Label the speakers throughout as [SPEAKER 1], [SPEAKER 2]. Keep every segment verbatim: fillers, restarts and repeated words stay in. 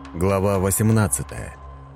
[SPEAKER 1] Глава восемнадцатая.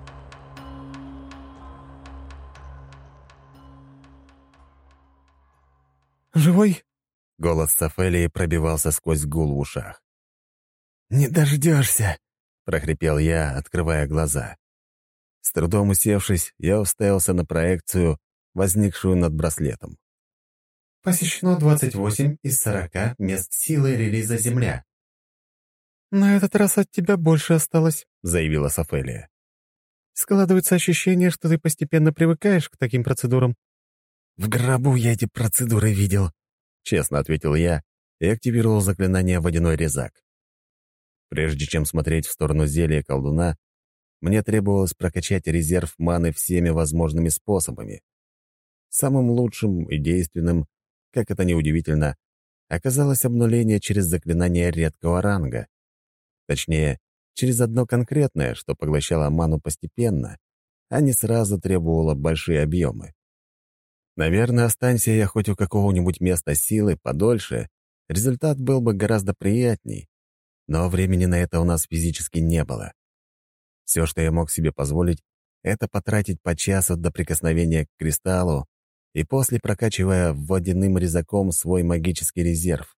[SPEAKER 2] «Живой?»
[SPEAKER 1] — голос Сафелии пробивался сквозь гул в ушах.
[SPEAKER 2] «Не дождешься!»
[SPEAKER 1] — прохрипел я, открывая глаза. С трудом усевшись, я уставился на проекцию, возникшую над браслетом.
[SPEAKER 3] Посещено двадцать восемь из сорока мест силы релиза «Земля».
[SPEAKER 2] «На этот раз от тебя больше осталось»,
[SPEAKER 1] — заявила Сафелия.
[SPEAKER 2] «Складывается ощущение, что ты постепенно привыкаешь к таким процедурам».
[SPEAKER 1] «В гробу я эти процедуры видел», — честно ответил я и активировал заклинание «Водяной резак». Прежде чем смотреть в сторону зелья колдуна, мне требовалось прокачать резерв маны всеми возможными способами. Самым лучшим и действенным, как это ни удивительно, оказалось обнуление через заклинание редкого ранга. Точнее, через одно конкретное, что поглощало ману постепенно, а не сразу требовало большие объемы. Наверное, останься я хоть у какого-нибудь места силы подольше, результат был бы гораздо приятней, но времени на это у нас физически не было. Все, что я мог себе позволить, это потратить по часу до прикосновения к кристаллу и после прокачивая водяным резаком свой магический резерв.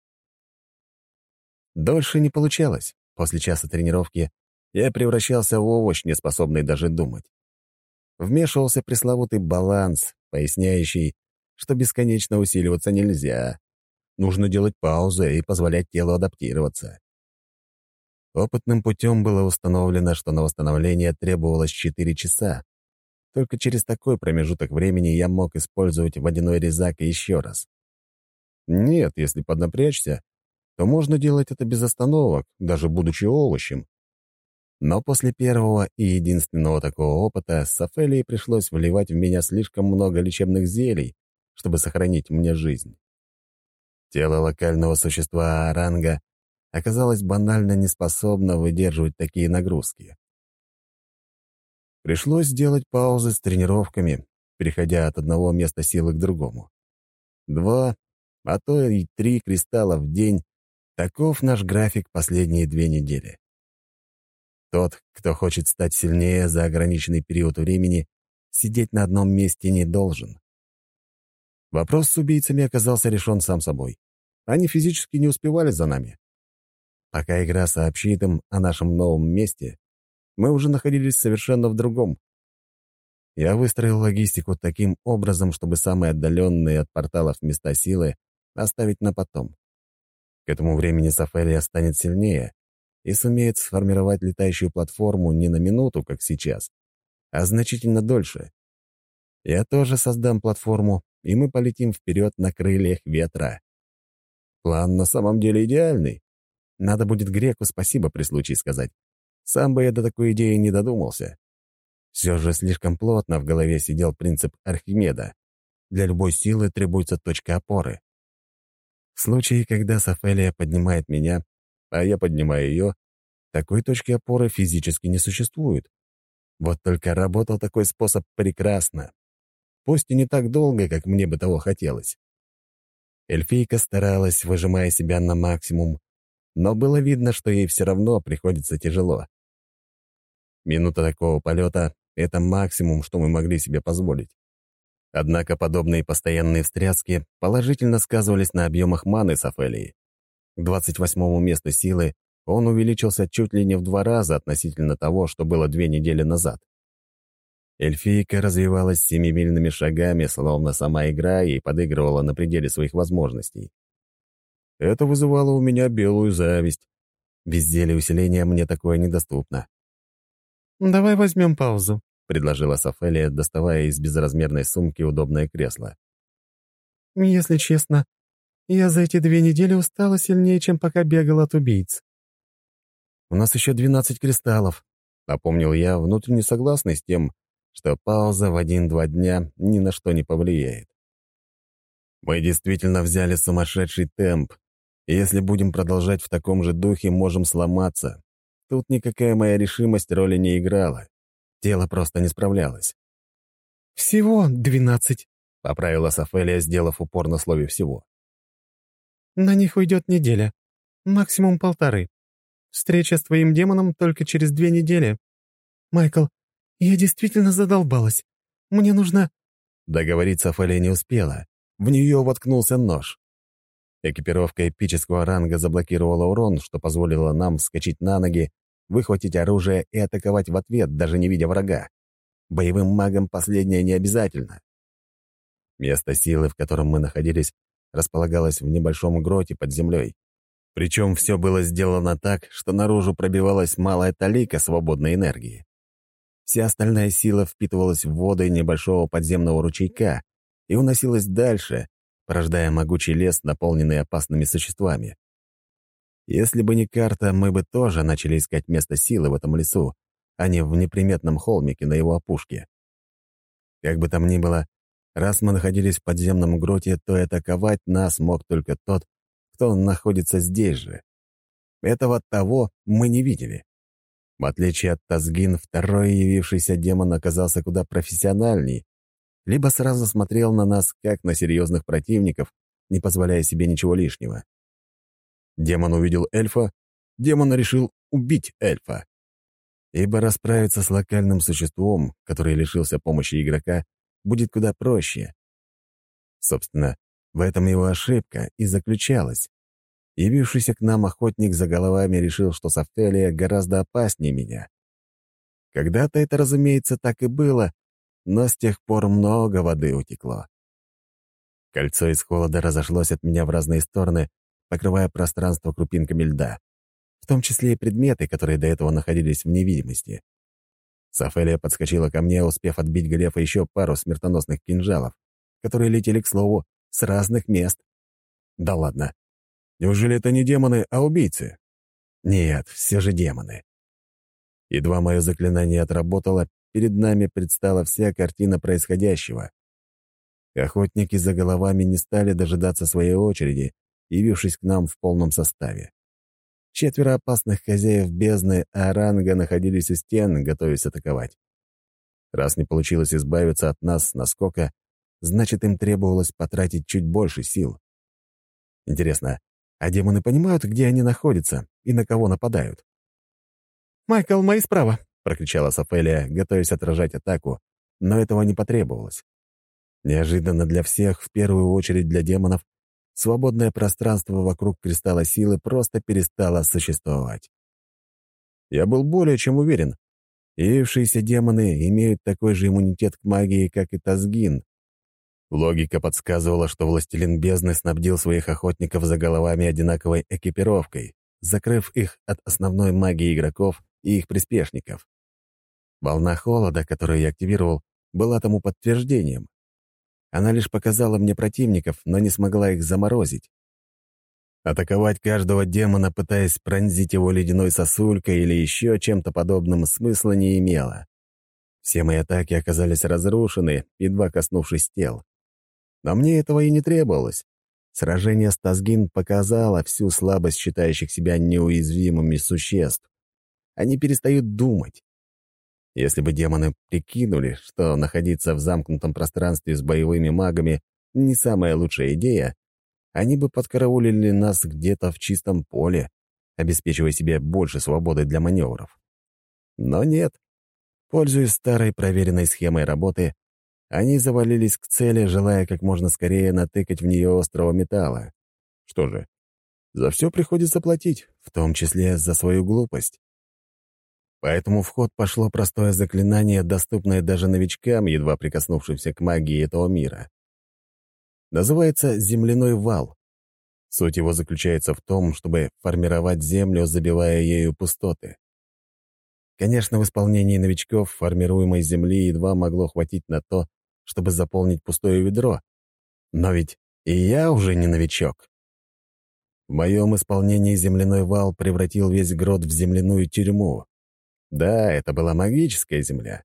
[SPEAKER 1] Дольше не получалось. После часа тренировки я превращался в овощ, не способный даже думать. Вмешивался пресловутый баланс, поясняющий, что бесконечно усиливаться нельзя. Нужно делать паузы и позволять телу адаптироваться. Опытным путем было установлено, что на восстановление требовалось четыре часа. Только через такой промежуток времени я мог использовать водяной резак еще раз. Нет, если поднапрячься, то можно делать это без остановок, даже будучи овощем. Но после первого и единственного такого опыта Сафелии пришлось вливать в меня слишком много лечебных зелий, чтобы сохранить мне жизнь. Тело локального существа Аранга оказалось банально неспособно выдерживать такие нагрузки. Пришлось сделать паузы с тренировками, переходя от одного места силы к другому. Два, а то и три кристалла в день — таков наш график последние две недели. Тот, кто хочет стать сильнее за ограниченный период времени, сидеть на одном месте не должен. Вопрос с убийцами оказался решен сам собой. Они физически не успевали за нами. Пока игра сообщит им о нашем новом месте, мы уже находились совершенно в другом. Я выстроил логистику таким образом, чтобы самые отдаленные от порталов места силы оставить на потом. К этому времени Сафелия станет сильнее и сумеет сформировать летающую платформу не на минуту, как сейчас, а значительно дольше. Я тоже создам платформу, и мы полетим вперед на крыльях ветра. План на самом деле идеальный. Надо будет Греку спасибо при случае сказать. Сам бы я до такой идеи не додумался. Все же слишком плотно в голове сидел принцип Архимеда. Для любой силы требуется точка опоры. В случае, когда Сафелия поднимает меня, а я поднимаю ее, такой точки опоры физически не существует. Вот только работал такой способ прекрасно. Пусть и не так долго, как мне бы того хотелось. Эльфийка старалась, выжимая себя на максимум, но было видно, что ей все равно приходится тяжело. Минута такого полета — это максимум, что мы могли себе позволить. Однако подобные постоянные встряски положительно сказывались на объемах маны Сафелии. К двадцать восьмому месту силы он увеличился чуть ли не в два раза относительно того, что было две недели назад. Эльфийка развивалась семимильными шагами, словно сама игра и подыгрывала на пределе своих возможностей. Это вызывало у меня белую зависть. Без зелья усиления мне такое недоступно.
[SPEAKER 2] «Давай возьмем паузу»,
[SPEAKER 1] — предложила Сафелия, доставая из безразмерной сумки удобное кресло.
[SPEAKER 2] «Если честно, я за эти две недели устала сильнее, чем пока бегал от убийц».
[SPEAKER 1] «У нас еще двенадцать кристаллов», — напомнил я, внутренне согласный с тем, что пауза в один-два дня ни на что не повлияет. Мы действительно взяли сумасшедший темп, и если будем продолжать в таком же духе, можем сломаться. Тут никакая моя решимость роли не играла. Тело просто не справлялось.
[SPEAKER 2] «Всего двенадцать»,
[SPEAKER 1] — поправила Сафелия, сделав упор на слове «всего».
[SPEAKER 2] «На них уйдет неделя. Максимум полторы. Встреча с твоим демоном только через две недели. Майкл, я действительно задолбалась. Мне нужно...»
[SPEAKER 1] Договориться Офелия не успела. В нее воткнулся нож. Экипировка эпического ранга заблокировала урон, что позволило нам вскочить на ноги, выхватить оружие и атаковать в ответ, даже не видя врага. Боевым магам последнее не обязательно. Место силы, в котором мы находились, располагалось в небольшом гроте под землей. Причем все было сделано так, что наружу пробивалась малая талика свободной энергии. Вся остальная сила впитывалась в воды небольшого подземного ручейка и уносилась дальше, порождая могучий лес, наполненный опасными существами. Если бы не карта, мы бы тоже начали искать место силы в этом лесу, а не в неприметном холмике на его опушке. Как бы там ни было, раз мы находились в подземном гроте, то и атаковать нас мог только тот, кто находится здесь же. Этого того мы не видели. В отличие от Тазгин, второй явившийся демон оказался куда профессиональней, либо сразу смотрел на нас, как на серьезных противников, не позволяя себе ничего лишнего. Демон увидел эльфа, демон решил убить эльфа. Ибо расправиться с локальным существом, который лишился помощи игрока, будет куда проще. Собственно, в этом его ошибка и заключалась. Явившийся к нам охотник за головами решил, что Софелия гораздо опаснее меня. Когда-то это, разумеется, так и было, но с тех пор много воды утекло. Кольцо из холода разошлось от меня в разные стороны, покрывая пространство крупинками льда, в том числе и предметы, которые до этого находились в невидимости. Софелия подскочила ко мне, успев отбить Глефа еще пару смертоносных кинжалов, которые летели, к слову, с разных мест. Да ладно. Неужели это не демоны, а убийцы? Нет, все же демоны. Едва мое заклинание отработало, перед нами предстала вся картина происходящего. Охотники за головами не стали дожидаться своей очереди, явившись к нам в полном составе. Четверо опасных хозяев бездны Аранга находились у стен, готовясь атаковать. Раз не получилось избавиться от нас с наскока, значит, им требовалось потратить чуть больше сил. Интересно, а демоны понимают, где они находятся и на кого нападают?
[SPEAKER 2] «Майкл, мои справа!»
[SPEAKER 1] — прокричала Софелия, готовясь отражать атаку, но этого не потребовалось. Неожиданно для всех, в первую очередь для демонов, свободное пространство вокруг кристалла силы просто перестало существовать. Я был более чем уверен, явившиеся демоны имеют такой же иммунитет к магии, как и Тазгин. Логика подсказывала, что властелин бездны снабдил своих охотников за головами одинаковой экипировкой, закрыв их от основной магии игроков и их приспешников. Волна холода, которую я активировал, была тому подтверждением. Она лишь показала мне противников, но не смогла их заморозить. Атаковать каждого демона, пытаясь пронзить его ледяной сосулькой или еще чем-то подобным, смысла не имело. Все мои атаки оказались разрушены, едва коснувшись тел. Но мне этого и не требовалось. Сражение с Тазгин показало всю слабость считающих себя неуязвимыми существ. Они перестают думать. Если бы демоны прикинули, что находиться в замкнутом пространстве с боевыми магами не самая лучшая идея, они бы подкараулили нас где-то в чистом поле, обеспечивая себе больше свободы для маневров. Но нет. Пользуясь старой проверенной схемой работы, они завалились к цели, желая как можно скорее натыкать в нее острого металла. Что же, за все приходится платить, в том числе за свою глупость. Поэтому в ход пошло простое заклинание, доступное даже новичкам, едва прикоснувшимся к магии этого мира. Называется «земляной вал». Суть его заключается в том, чтобы формировать землю, забивая ею пустоты. Конечно, в исполнении новичков формируемой земли едва могло хватить на то, чтобы заполнить пустое ведро. Но ведь и я уже не новичок. В моем исполнении земляной вал превратил весь грот в земляную тюрьму. Да, это была магическая земля.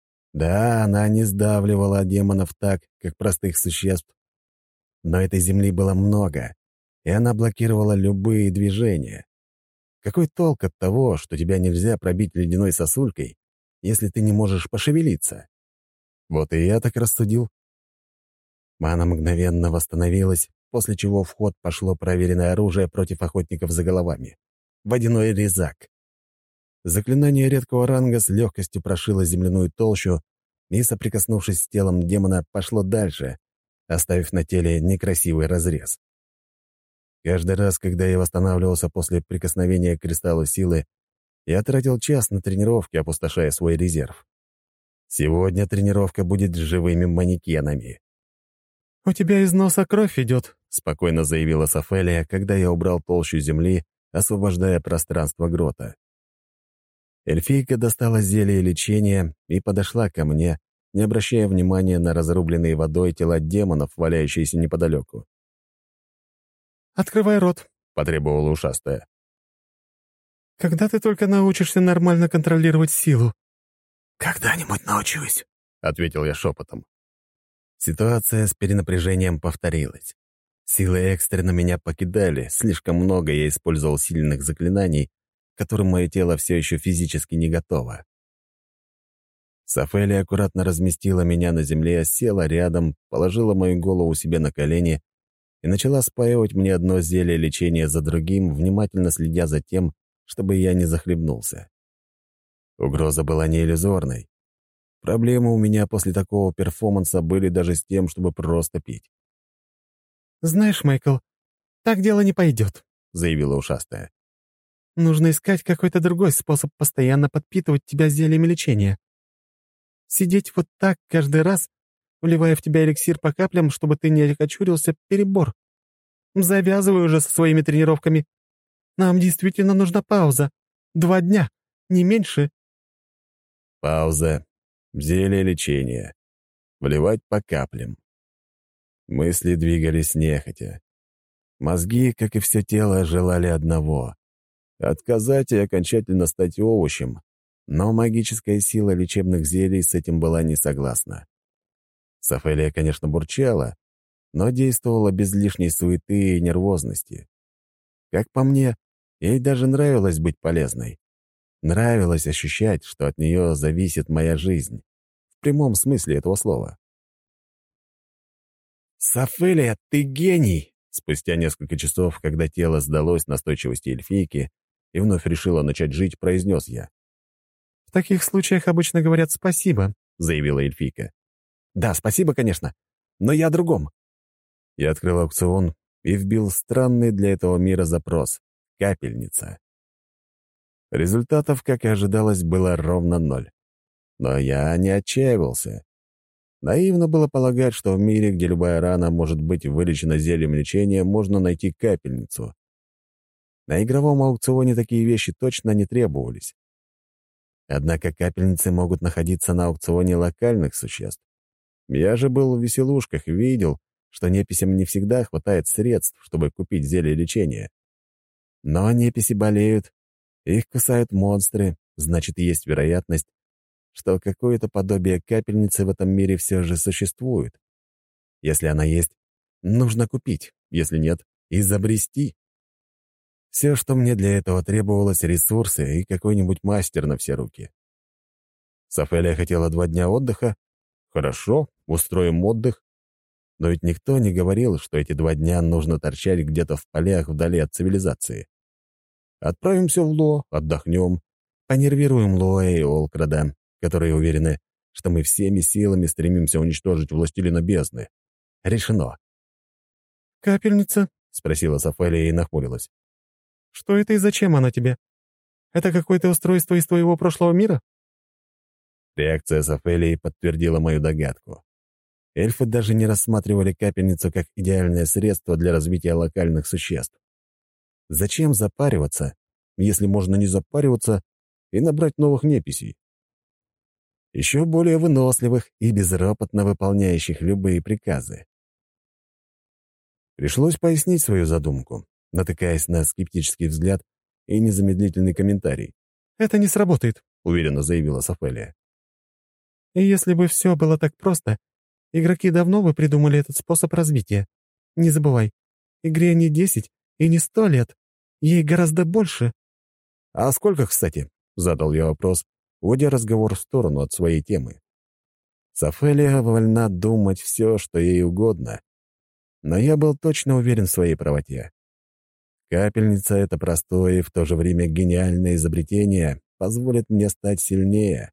[SPEAKER 1] Да, она не сдавливала демонов так, как простых существ. Но этой земли было много, и она блокировала любые движения. Какой толк от того, что тебя нельзя пробить ледяной сосулькой, если ты не можешь пошевелиться? Вот и я так рассудил. Мана мгновенно восстановилась, после чего в ход пошло проверенное оружие против охотников за головами. водяной резак. Заклинание редкого ранга с легкостью прошило земляную толщу и, соприкоснувшись с телом демона, пошло дальше, оставив на теле некрасивый разрез. Каждый раз, когда я восстанавливался после прикосновения к кристаллу силы, я тратил час на тренировки, опустошая свой резерв. Сегодня тренировка будет с живыми манекенами.
[SPEAKER 2] «У тебя из носа кровь идет»,
[SPEAKER 1] — спокойно заявила Софелия, когда я убрал толщу земли, освобождая пространство грота. Эльфийка достала зелье лечения и подошла ко мне, не обращая внимания на разрубленные водой тела демонов, валяющиеся неподалеку.
[SPEAKER 2] «Открывай рот», —
[SPEAKER 1] потребовала ушастая.
[SPEAKER 2] «Когда ты только научишься нормально контролировать силу?»
[SPEAKER 1] «Когда-нибудь научусь», — ответил я шепотом. Ситуация с перенапряжением повторилась. Силы экстренно меня покидали, слишком много я использовал сильных заклинаний, к которым мое тело все еще физически не готово. Софелия аккуратно разместила меня на земле, села рядом, положила мою голову себе на колени и начала спаивать мне одно зелье лечения за другим, внимательно следя за тем, чтобы я не захлебнулся. Угроза была не иллюзорной. Проблемы у меня после такого перформанса были даже с тем, чтобы просто пить.
[SPEAKER 2] «Знаешь, Майкл, так дело не пойдет», — заявила ушастая. «Нужно искать какой-то другой способ постоянно подпитывать тебя зельями лечения. Сидеть вот так каждый раз, вливая в тебя эликсир по каплям, чтобы ты не окочурился, перебор. Завязывай уже со своими тренировками. Нам действительно нужна пауза. Два дня, не меньше».
[SPEAKER 1] Пауза. Зелье лечения. Вливать по каплям. Мысли двигались нехотя. Мозги, как и все тело, желали одного — отказать и окончательно стать овощем, но магическая сила лечебных зелий с этим была не согласна. Софелия, конечно, бурчала, но действовала без лишней суеты и нервозности. Как по мне, ей даже нравилось быть полезной. Нравилось ощущать, что от нее зависит моя жизнь. В прямом смысле этого слова. «Софелия, ты гений!» Спустя несколько часов, когда тело сдалось настойчивости эльфийки и вновь решила начать жить, произнес я.
[SPEAKER 2] «В таких случаях обычно говорят «спасибо»,
[SPEAKER 1] — заявила эльфийка. «Да, спасибо, конечно, но я о другом». Я открыл аукцион и вбил странный для этого мира запрос — «капельница». Результатов, как и ожидалось, было ровно ноль. Но я не отчаивался. Наивно было полагать, что в мире, где любая рана может быть вылечена зельем лечения, можно найти капельницу. На игровом аукционе такие вещи точно не требовались. Однако капельницы могут находиться на аукционе локальных существ. Я же был в веселушках и видел, что неписям не всегда хватает средств, чтобы купить зелье лечения. Но неписи болеют, их кусают монстры, значит, есть вероятность, что какое-то подобие капельницы в этом мире все же существует. Если она есть, нужно купить, если нет, изобрести. Все, что мне для этого требовалось, ресурсы и какой-нибудь мастер на все руки. Софелия хотела два дня отдыха. Хорошо, устроим отдых. Но ведь никто не говорил, что эти два дня нужно торчать где-то в полях вдали от цивилизации. Отправимся в Ло, отдохнем, понервируем Лоэ и Олкрада, которые уверены, что мы всеми силами стремимся уничтожить властелина бездны. Решено.
[SPEAKER 2] «Капельница?» —
[SPEAKER 1] спросила Софелия и нахмурилась.
[SPEAKER 2] «Что это и зачем она тебе? Это какое-то устройство из твоего прошлого мира?»
[SPEAKER 1] Реакция Софелии подтвердила мою догадку. Эльфы даже не рассматривали капельницу как идеальное средство для развития локальных существ. Зачем запариваться, если можно не запариваться и набрать новых неписей? Еще более выносливых и безропотно выполняющих любые приказы. Пришлось пояснить свою задумку, натыкаясь на скептический взгляд и незамедлительный комментарий.
[SPEAKER 2] «Это не сработает»,
[SPEAKER 1] — уверенно заявила Софелия.
[SPEAKER 2] «И если бы все было так просто, игроки давно бы придумали этот способ развития. Не забывай, игре не десять и не сто лет, ей гораздо больше».
[SPEAKER 1] «А сколько, кстати?» — задал я вопрос, уводя разговор в сторону от своей темы. Софелия вольна думать все, что ей угодно, но я был точно уверен в своей правоте. Капельница — это простое и в то же время гениальное изобретение, позволит мне стать сильнее.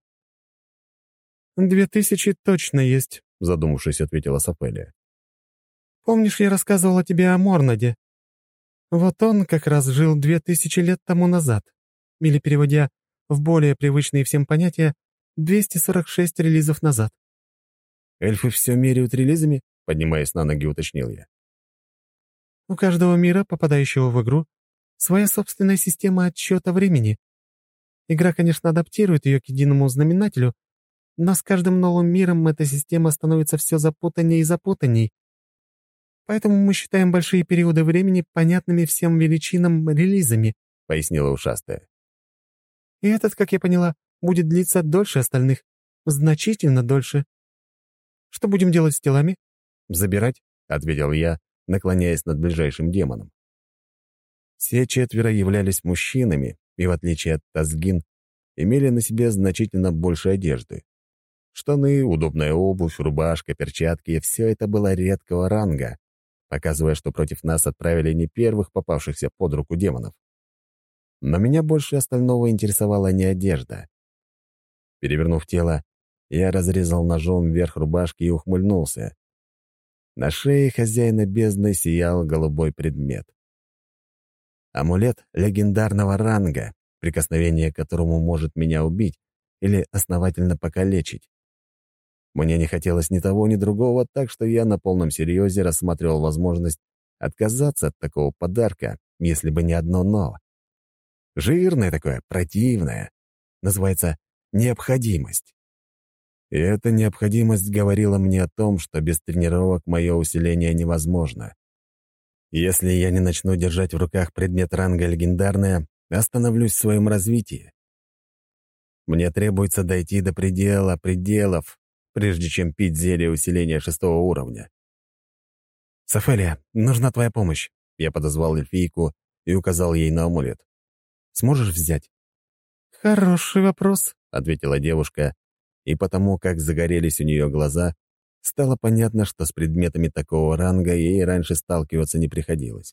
[SPEAKER 2] «Две тысячи точно есть»,
[SPEAKER 1] — задумавшись, ответила Сафелия.
[SPEAKER 2] «Помнишь, я рассказывала тебе о Морнаде? Вот он как раз жил две тысячи лет тому назад. Или, переводя в более привычные всем понятия, двести сорок шесть релизов назад».
[SPEAKER 1] «Эльфы все меряют релизами?» — поднимаясь на ноги, уточнил я.
[SPEAKER 2] «У каждого мира, попадающего в игру, своя собственная система отсчета времени. Игра, конечно, адаптирует ее к единому знаменателю, но с каждым новым миром эта система становится все запутанней и запутанней. Поэтому мы считаем большие периоды времени понятными всем величинам релизами», — пояснила ушастая. «И этот, как я поняла, будет длиться дольше остальных, значительно дольше. Что будем делать с телами?»
[SPEAKER 1] «Забирать», — ответил я, наклоняясь над ближайшим демоном. Все четверо являлись мужчинами и, в отличие от Тазгин, имели на себе значительно больше одежды. Штаны, удобная обувь, рубашка, перчатки — все это было редкого ранга, показывая, что против нас отправили не первых попавшихся под руку демонов. Но меня больше остального интересовала не одежда. Перевернув тело, я разрезал ножом верх рубашки и ухмыльнулся. На шее хозяина бездны сиял голубой предмет. Амулет легендарного ранга, прикосновение к которому может меня убить или основательно покалечить. Мне не хотелось ни того, ни другого, так что я на полном серьезе рассматривал возможность отказаться от такого подарка, если бы не одно «но». Жирное такое, противное. Называется «необходимость». И эта необходимость говорила мне о том, что без тренировок мое усиление невозможно. Если я не начну держать в руках предмет ранга легендарное, остановлюсь в своем развитии. Мне требуется дойти до предела пределов, прежде чем пить зелье усиления шестого уровня. «Сафелия, нужна твоя помощь», — я подозвал эльфийку и указал ей на амулет. «Сможешь взять?»
[SPEAKER 2] «Хороший вопрос»,
[SPEAKER 1] — ответила девушка, и потому, как загорелись у нее глаза, стало понятно, что с предметами такого ранга ей раньше сталкиваться не приходилось.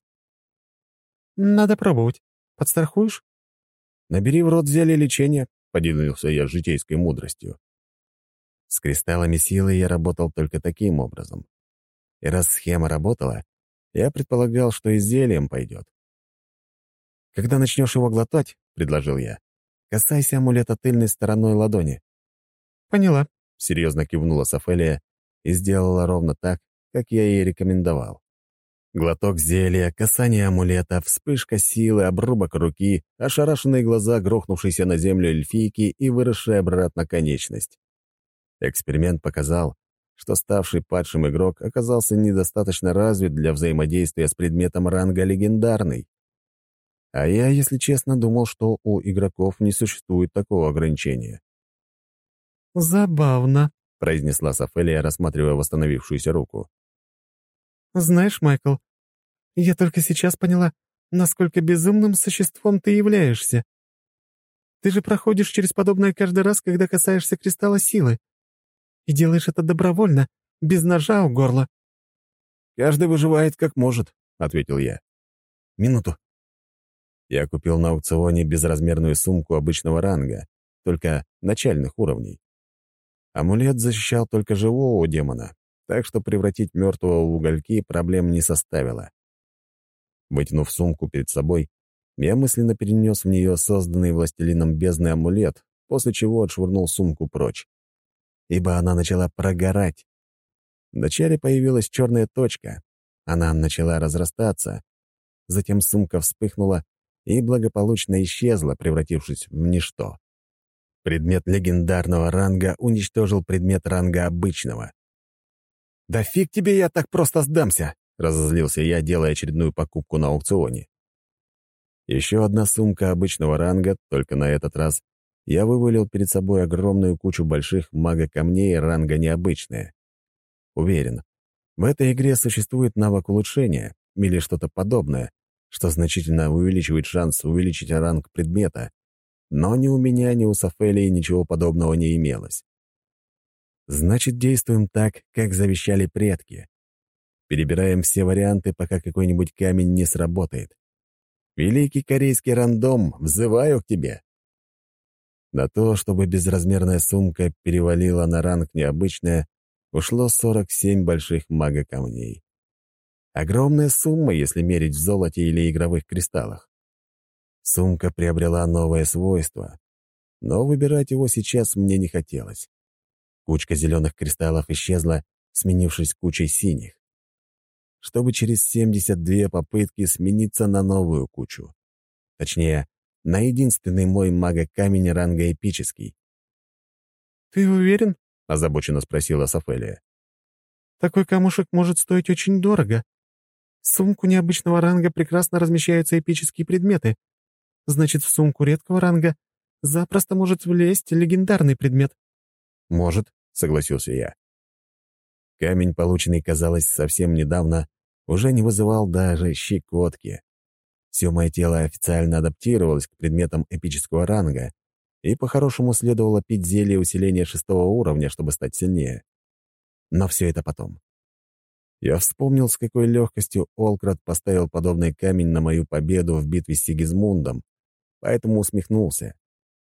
[SPEAKER 2] «Надо пробовать. Подстрахуешь?»
[SPEAKER 1] «Набери в рот зелье лечения», — поделился я житейской мудростью. С кристаллами силы я работал только таким образом. И раз схема работала, я предполагал, что и зельем пойдет. «Когда начнешь его глотать», — предложил я, — «касайся амулета тыльной стороной ладони».
[SPEAKER 2] «Поняла»,
[SPEAKER 1] — серьезно кивнула Сафелия и сделала ровно так, как я ей рекомендовал. Глоток зелья, касание амулета, вспышка силы, обрубок руки, ошарашенные глаза, грохнувшиеся на землю эльфийки и выросшая обратно конечность. Эксперимент показал, что ставший падшим игрок оказался недостаточно развит для взаимодействия с предметом ранга легендарный. А я, если честно, думал, что у игроков не существует такого ограничения.
[SPEAKER 2] «Забавно»,
[SPEAKER 1] — произнесла Сафелия, рассматривая восстановившуюся руку.
[SPEAKER 2] «Знаешь, Майкл, я только сейчас поняла, насколько безумным существом ты являешься. Ты же проходишь через подобное каждый раз, когда касаешься кристалла силы. И делаешь это добровольно, без ножа у горла».
[SPEAKER 1] «Каждый выживает как может», — ответил я. «Минуту». Я купил на аукционе безразмерную сумку обычного ранга, только начальных уровней. Амулет защищал только живого демона, так что превратить мертвого в угольки проблем не составило. Вытянув сумку перед собой, я мысленно перенес в нее созданный властелином бездны амулет, после чего отшвырнул сумку прочь. Ибо она начала прогорать. Вначале появилась черная точка. Она начала разрастаться. Затем сумка вспыхнула и благополучно исчезла, превратившись в ничто. Предмет легендарного ранга уничтожил предмет ранга обычного. «Да фиг тебе я так просто сдамся!» — разозлился я, делая очередную покупку на аукционе. Еще одна сумка обычного ранга, только на этот раз я вывалил перед собой огромную кучу больших мага-камней ранга необычные. Уверен, в этой игре существует навык улучшения или что-то подобное, что значительно увеличивает шанс увеличить ранг предмета, но ни у меня, ни у Сафелии ничего подобного не имелось. Значит, действуем так, как завещали предки. Перебираем все варианты, пока какой-нибудь камень не сработает. Великий корейский рандом, взываю к тебе!» На то, чтобы безразмерная сумка перевалила на ранг необычная, ушло сорок семь больших мага-камней. Огромная сумма, если мерить в золоте или игровых кристаллах. Сумка приобрела новое свойство, но выбирать его сейчас мне не хотелось. Кучка зеленых кристаллов исчезла, сменившись кучей синих, чтобы через семьдесят две попытки смениться на новую кучу. Точнее, на единственный мой мага-камень ранга эпический.
[SPEAKER 2] «Ты уверен?»
[SPEAKER 1] — озабоченно спросила Софелия.
[SPEAKER 2] «Такой камушек может стоить очень дорого. В сумку необычного ранга прекрасно размещаются эпические предметы. Значит, в сумку редкого ранга запросто может влезть легендарный предмет».
[SPEAKER 1] «Может», — согласился я. Камень, полученный, казалось, совсем недавно, уже не вызывал даже щекотки. Все мое тело официально адаптировалось к предметам эпического ранга, и по-хорошему следовало пить зелье усиления шестого уровня, чтобы стать сильнее. Но все это потом. Я вспомнил, с какой легкостью Олкрат поставил подобный камень на мою победу в битве с Сигизмундом, поэтому усмехнулся.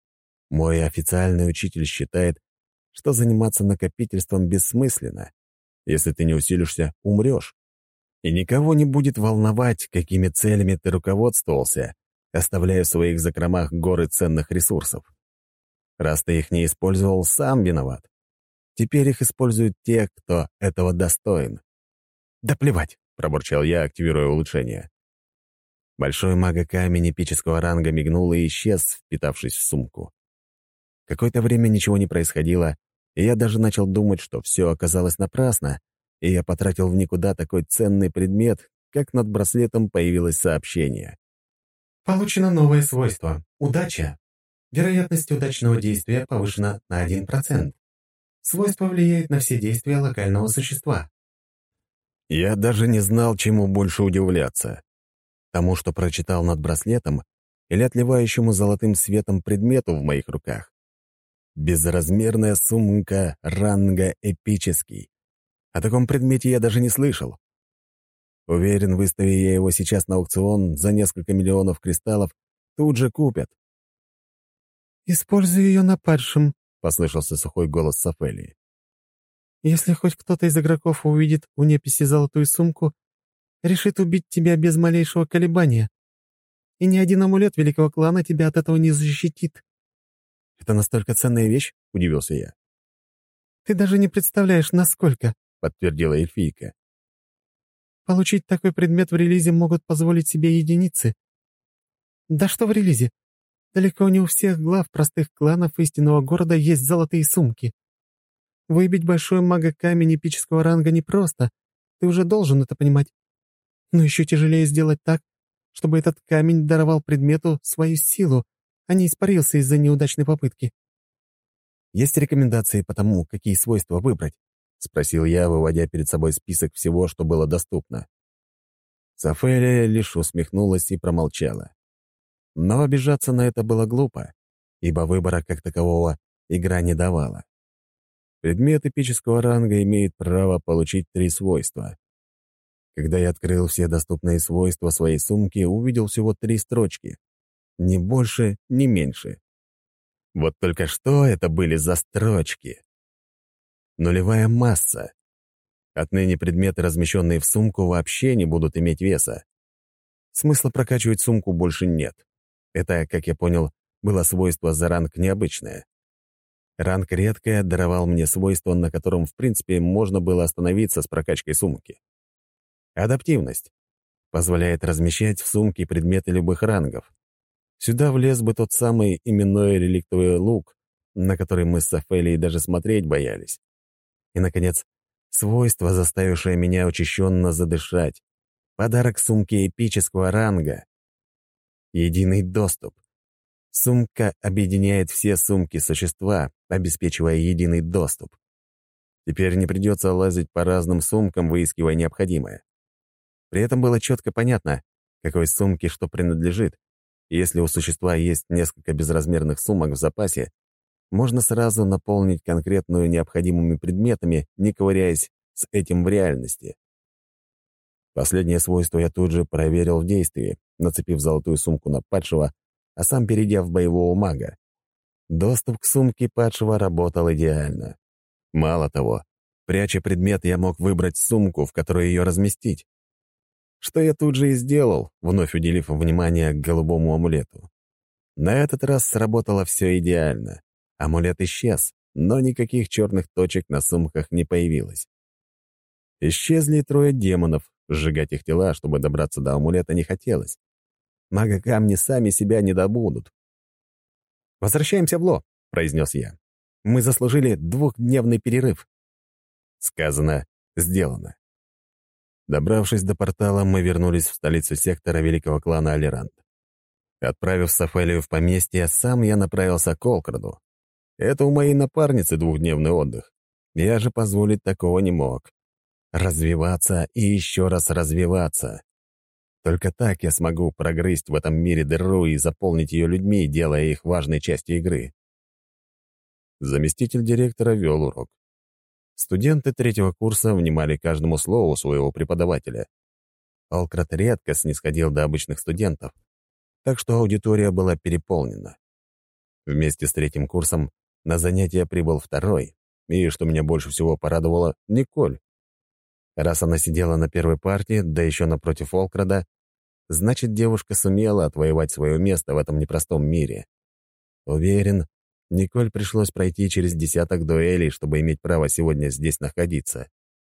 [SPEAKER 1] Мой официальный учитель считает, что заниматься накопительством бессмысленно. Если ты не усилишься, умрешь. И никого не будет волновать, какими целями ты руководствовался, оставляя в своих закромах горы ценных ресурсов. Раз ты их не использовал, сам виноват. Теперь их используют те, кто этого достоин. «Да плевать», — пробурчал я, активируя улучшение. Большой мага-камень эпического ранга мигнул и исчез, впитавшись в сумку. Какое-то время ничего не происходило, и я даже начал думать, что все оказалось напрасно, и я потратил в никуда такой ценный предмет, как над браслетом появилось сообщение.
[SPEAKER 3] Получено новое свойство — удача. Вероятность удачного действия повышена на один процент. Свойство влияет на все действия локального существа.
[SPEAKER 1] Я даже не знал, чему больше удивляться. Тому, что прочитал над браслетом, или отливающему золотым светом предмету в моих руках. Безразмерная сумка ранга эпический. О таком предмете я даже не слышал. Уверен, выстави я его сейчас на аукцион за несколько миллионов кристаллов, тут же купят.
[SPEAKER 2] «Используй ее на падшем»,
[SPEAKER 1] — послышался сухой голос Софелии.
[SPEAKER 2] «Если хоть кто-то из игроков увидит у неписи золотую сумку, решит убить тебя без малейшего колебания. И ни один амулет великого клана тебя от этого не защитит».
[SPEAKER 1] «Это настолько ценная вещь?» — удивился я.
[SPEAKER 2] «Ты даже не представляешь, насколько», —
[SPEAKER 1] подтвердила эльфийка.
[SPEAKER 2] «Получить такой предмет в релизе могут позволить себе единицы. Да что в релизе? Далеко не у всех глав простых кланов истинного города есть золотые сумки. Выбить большой мага-камень эпического ранга непросто, ты уже должен это понимать. Но еще тяжелее сделать так, чтобы этот камень даровал предмету свою силу, а не испарился из-за неудачной попытки».
[SPEAKER 1] «Есть рекомендации по тому, какие свойства выбрать?» — спросил я, выводя перед собой список всего, что было доступно. Софелия лишь усмехнулась и промолчала. Но обижаться на это было глупо, ибо выбора как такового игра не давала. Предмет эпического ранга имеет право получить три свойства. Когда я открыл все доступные свойства своей сумки, увидел всего три строчки. Ни больше, ни меньше. Вот только что это были за строчки? Нулевая масса. Отныне предметы, размещенные в сумку, вообще не будут иметь веса. Смысла прокачивать сумку больше нет. Это, как я понял, было свойство за ранг необычное. Ранг редкое даровал мне свойство, на котором, в принципе, можно было остановиться с прокачкой сумки. Адаптивность. Позволяет размещать в сумке предметы любых рангов. Сюда влез бы тот самый именной реликтовый лук, на который мы с Софелией даже смотреть боялись. И, наконец, свойство, заставившее меня учащенно задышать. Подарок сумки эпического ранга. Единый доступ. Сумка объединяет все сумки существа, обеспечивая единый доступ. Теперь не придется лазить по разным сумкам, выискивая необходимое. При этом было четко понятно, какой сумке что принадлежит. И если у существа есть несколько безразмерных сумок в запасе, можно сразу наполнить конкретную необходимыми предметами, не ковыряясь с этим в реальности. Последнее свойство я тут же проверил в действии, нацепив золотую сумку на падшего, а сам перейдя в боевого мага. Доступ к сумке падшего работал идеально. Мало того, пряча предмет, я мог выбрать сумку, в которой ее разместить. Что я тут же и сделал, вновь уделив внимание к голубому амулету. На этот раз сработало все идеально. Амулет исчез, но никаких черных точек на сумках не появилось. Исчезли трое демонов, сжигать их тела, чтобы добраться до амулета, не хотелось. Мага-камни сами себя не добудут. «Возвращаемся в Ло», — произнес я. «Мы заслужили двухдневный перерыв». Сказано, сделано. Добравшись до портала, мы вернулись в столицу сектора великого клана Алирант. Отправив Сафелию в поместье, сам я направился к Олкраду. Это у моей напарницы двухдневный отдых. Я же позволить такого не мог. Развиваться и еще раз развиваться. Только так я смогу прогрызть в этом мире дыру и заполнить ее людьми, делая их важной частью игры. Заместитель директора вел урок. Студенты третьего курса внимали каждому слову своего преподавателя. Олкрад редко снисходил до обычных студентов, так что аудитория была переполнена. Вместе с третьим курсом на занятия прибыл второй, и, что меня больше всего порадовало, Николь. Раз она сидела на первой партии, да еще напротив Олкрада, значит, девушка сумела отвоевать свое место в этом непростом мире. Уверен, Николь пришлось пройти через десяток дуэлей, чтобы иметь право сегодня здесь находиться.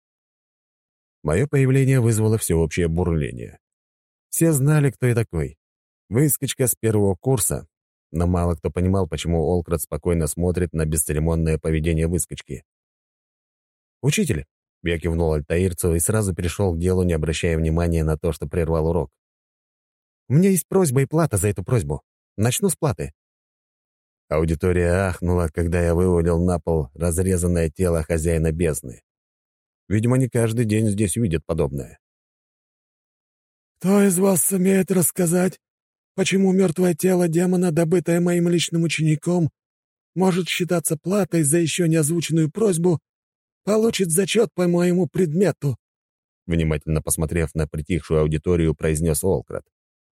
[SPEAKER 1] Мое появление вызвало всеобщее бурление. Все знали, кто я такой. Выскочка с первого курса, но мало кто понимал, почему Олкрад спокойно смотрит на бесцеремонное поведение выскочки. «Учитель!» — я кивнул альтаирцу и сразу перешел к делу, не обращая внимания на то, что прервал урок. «У меня есть просьба и плата за эту просьбу. Начну с платы». Аудитория ахнула, когда я вывалил на пол разрезанное тело хозяина бездны. Видимо, не каждый день здесь видят подобное.
[SPEAKER 4] «Кто из вас сумеет рассказать, почему мертвое тело демона, добытое моим личным учеником, может считаться платой за еще не озвученную просьбу, получит зачет по моему предмету?»
[SPEAKER 1] Внимательно посмотрев на притихшую аудиторию, произнес Олкрад.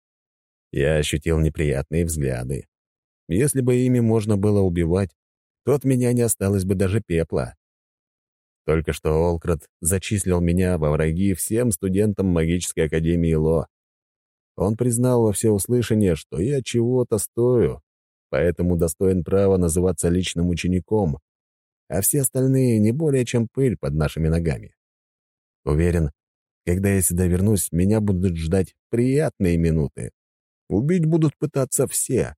[SPEAKER 1] Я ощутил неприятные взгляды. Если бы ими можно было убивать, то от меня не осталось бы даже пепла. Только что Олкрад зачислил меня во враги всем студентам магической академии Ло. Он признал во всеуслышание, что я чего-то стою, поэтому достоин права называться личным учеником, а все остальные не более чем пыль под нашими ногами. Уверен, когда я сюда вернусь, меня будут ждать приятные минуты. Убить будут пытаться все.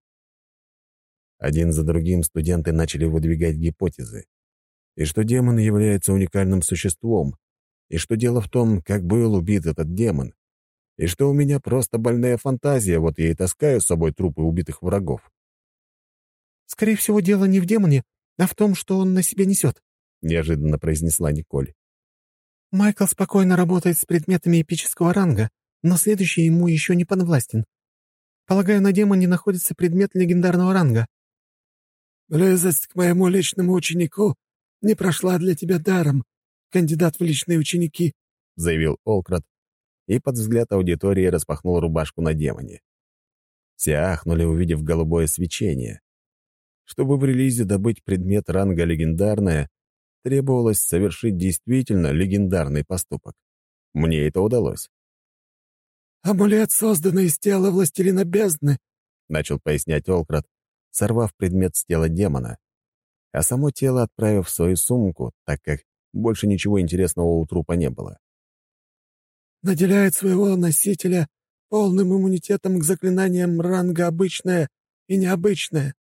[SPEAKER 1] Один за другим студенты начали выдвигать гипотезы. И что демон является уникальным существом, и что дело в том, как был убит этот демон, и что у меня просто больная фантазия, вот я и таскаю с собой трупы убитых врагов.
[SPEAKER 2] «Скорее всего, дело не в демоне, а в том, что он на себе несет», — неожиданно произнесла Николь. «Майкл спокойно работает с предметами эпического ранга, но следующий ему еще не подвластен. Полагаю, на демоне находится предмет легендарного ранга».
[SPEAKER 4] «Близость к моему личному ученику не прошла для тебя даром, кандидат в личные ученики»,
[SPEAKER 1] — заявил Олкрад, и под взгляд аудитории распахнул рубашку на демоне. Все ахнули, увидев голубое свечение. Чтобы в релизе добыть предмет ранга «Легендарное», требовалось совершить действительно легендарный поступок. Мне это удалось.
[SPEAKER 4] «Амулет, созданный из тела властелина бездны»,
[SPEAKER 1] — начал пояснять Олкрад, сорвав предмет с тела демона, а само тело отправив в свою сумку, так как больше ничего интересного у трупа не было.
[SPEAKER 4] «наделяет своего носителя полным иммунитетом к заклинаниям ранга обычное и необычное».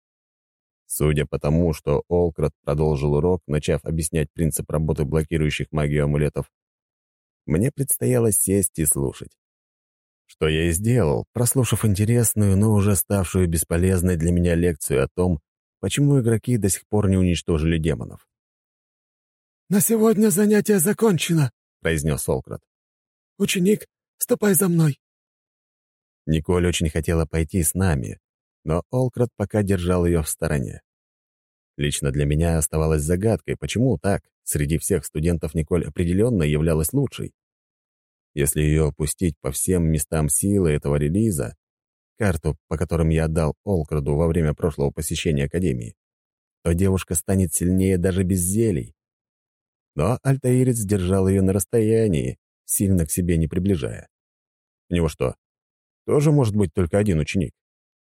[SPEAKER 1] Судя по тому, что Олкрад продолжил урок, начав объяснять принцип работы блокирующих магию амулетов, мне предстояло сесть и слушать. Что я и сделал, прослушав интересную, но уже ставшую бесполезной для меня лекцию о том, почему игроки до сих пор не уничтожили демонов.
[SPEAKER 4] «На сегодня занятие закончено», —
[SPEAKER 1] произнес Олкрад.
[SPEAKER 4] «Ученик, ступай за мной».
[SPEAKER 1] Николь очень хотела пойти с нами, но Олкрад пока держал ее в стороне. Лично для меня оставалось загадкой, почему так, среди всех студентов Николь определенно являлась лучшей. Если ее опустить по всем местам силы этого релиза, карту, по которым я отдал Олкраду во время прошлого посещения Академии, то девушка станет сильнее даже без зелий. Но Альтаирец держал ее на расстоянии, сильно к себе не приближая. У него что, тоже может быть только один ученик?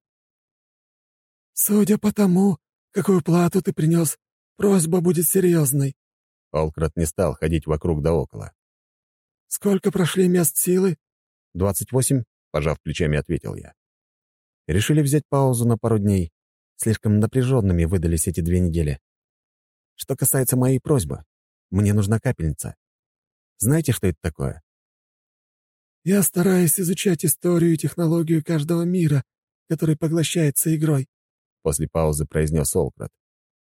[SPEAKER 4] «Судя по тому, какую плату ты принес, просьба будет серьезной».
[SPEAKER 1] Олкрад не стал ходить вокруг да около.
[SPEAKER 4] «Сколько прошли мест силы?»
[SPEAKER 1] «Двадцать восемь», — пожав плечами, ответил я. Решили взять паузу на пару дней. Слишком напряженными выдались эти две недели. Что касается моей просьбы, мне нужна капельница. Знаете, что это такое?
[SPEAKER 4] «Я стараюсь изучать историю и технологию каждого мира, который поглощается игрой», —
[SPEAKER 1] После паузы произнес Олкрад.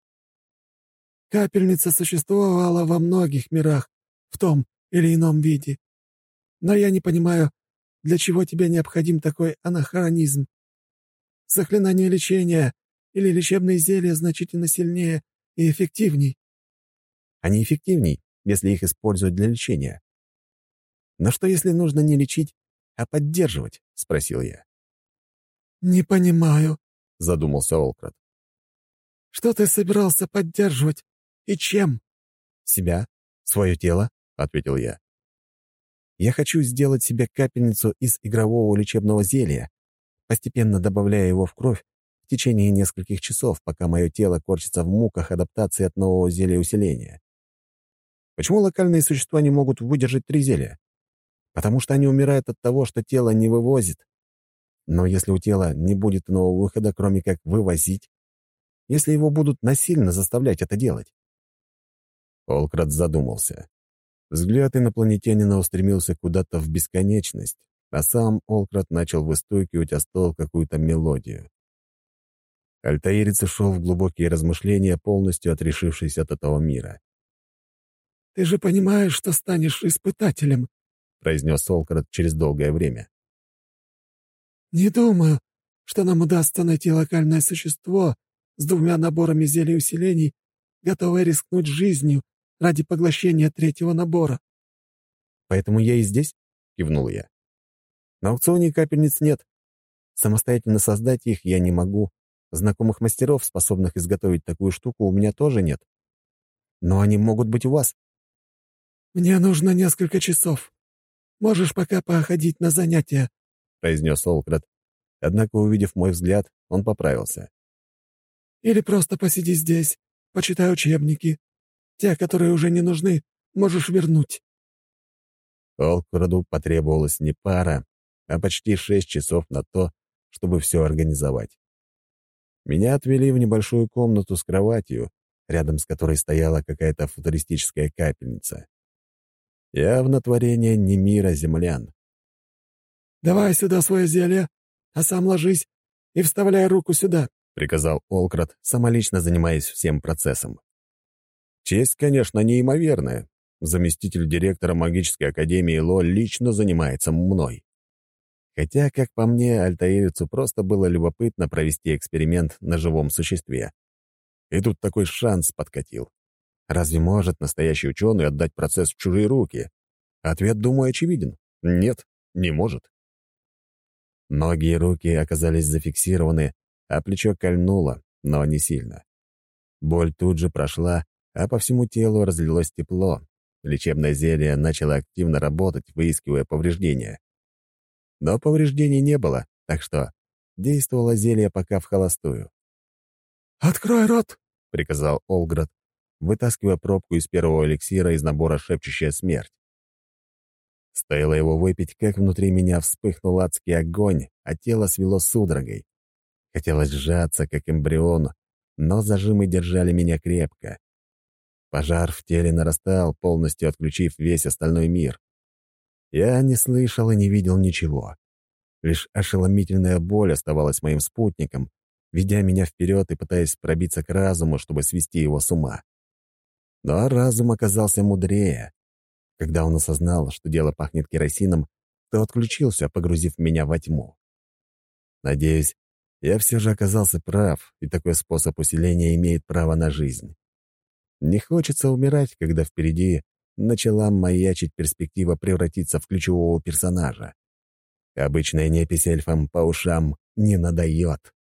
[SPEAKER 4] «Капельница существовала во многих мирах в том или ином виде. Но я не понимаю, для чего тебе необходим такой анахронизм. Заклинание лечения или лечебные зелья значительно сильнее и эффективней».
[SPEAKER 1] Они эффективней, если их использовать для лечения. Но что, если нужно не лечить, а поддерживать? — спросил я.
[SPEAKER 4] «Не понимаю»,
[SPEAKER 1] — задумался Олкрад.
[SPEAKER 4] «Что ты собирался поддерживать и чем?»
[SPEAKER 1] «Себя, свое тело», — ответил я. «Я хочу сделать себе капельницу из игрового лечебного зелья, постепенно добавляя его в кровь в течение нескольких часов, пока мое тело корчится в муках адаптации от нового зелья усиления. Почему локальные существа не могут выдержать три зелья? Потому что они умирают от того, что тело не вывозит. Но если у тела не будет иного выхода, кроме как вывозить, если его будут насильно заставлять это делать?» Олкрад задумался. Взгляд инопланетянина устремился куда-то в бесконечность, а сам Олкрад начал выстукивать о стол какую-то мелодию. Альтаирец ушел в глубокие размышления, полностью отрешившись от этого мира.
[SPEAKER 4] «Ты же понимаешь, что станешь испытателем»,
[SPEAKER 1] — произнес Олкрад через долгое время.
[SPEAKER 4] «Не думаю, что нам удастся найти локальное существо с двумя наборами зелий усилений, готовое рискнуть жизнью ради поглощения третьего набора».
[SPEAKER 1] «Поэтому я и здесь?» — кивнул я. «На аукционе капельниц нет. Самостоятельно создать их я не могу. Знакомых мастеров, способных изготовить такую штуку, у меня тоже нет. Но они могут быть у вас».
[SPEAKER 4] «Мне нужно несколько часов. Можешь пока походить на занятия»,
[SPEAKER 1] — произнес Олкрад. Однако, увидев мой взгляд, он поправился.
[SPEAKER 4] «Или просто посиди здесь, почитай учебники. Те, которые уже не нужны, можешь вернуть».
[SPEAKER 1] Олкраду потребовалось не пара, а почти шесть часов на то, чтобы все организовать. Меня отвели в небольшую комнату с кроватью, рядом с которой стояла какая-то футуристическая капельница. Явно творение не мира землян.
[SPEAKER 4] «Давай сюда свое зелье, а сам ложись и вставляй руку сюда»,
[SPEAKER 1] — приказал Олкрад, самолично занимаясь всем процессом. Честь, конечно, неимоверная. Заместитель директора магической академии Ло лично занимается мной. Хотя, как по мне, Альтаирицу просто было любопытно провести эксперимент на живом существе. И тут такой шанс подкатил. Разве может настоящий ученый отдать процесс в чужие руки? Ответ, думаю, очевиден. Нет, не может. Ноги и руки оказались зафиксированы, а плечо кольнуло, но не сильно. Боль тут же прошла, а по всему телу разлилось тепло. Лечебное зелье начало активно работать, выискивая повреждения. Но повреждений не было, так что действовало зелье пока в холостую.
[SPEAKER 4] «Открой рот!»
[SPEAKER 1] — приказал Олкрад, вытаскивая пробку из первого эликсира из набора «Шепчущая смерть». Стоило его выпить, как внутри меня вспыхнул адский огонь, а тело свело судорогой. Хотелось сжаться, как эмбрион, но зажимы держали меня крепко. Пожар в теле нарастал, полностью отключив весь остальной мир. Я не слышал и не видел ничего. Лишь ошеломительная боль оставалась моим спутником, ведя меня вперед и пытаясь пробиться к разуму, чтобы свести его с ума. Но разум оказался мудрее. Когда он осознал, что дело пахнет керосином, то отключился, погрузив меня во тьму. Надеюсь, я все же оказался прав, и такой способ усиления имеет право на жизнь. Не хочется умирать, когда впереди начала маячить перспектива превратиться в ключевого персонажа. Обычная непись эльфам по ушам не надает.